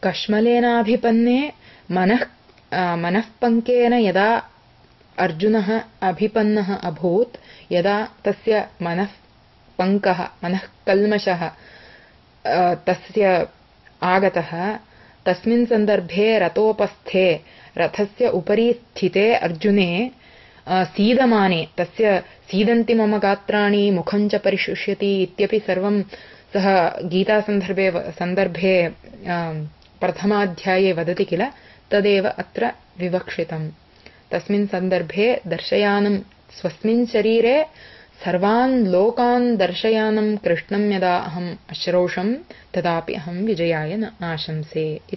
कश्मलेनाभिपन्ने मनःपङ्केन यदा अर्जुनः अभिपन्नः अभूत्, यदा तस्य मनःपङ्कः मनःकल्मषः तस्य आगतः, तस्मिन् सन्दर्भे रथोपस्थे रथस्य उपरि स्थिते अर्जुने सीदमाने, तस्य सीदन्ति मम गात्राणि मुखं च परिशुष्यति इत्यपि सर्वं सः गीतासन्दर्भे प्रथमाध्याये वदति किल, तदेव अत्र विवक्षितम्। तस्मिन् सन्दर्भे दर्शयानं स्वस्मिन् शरीरे सर्वान् लोकान् दर्शयानं कृष्णं यदा अहम् अश्रौषं तदापि अहं विजयाय न आशंसे।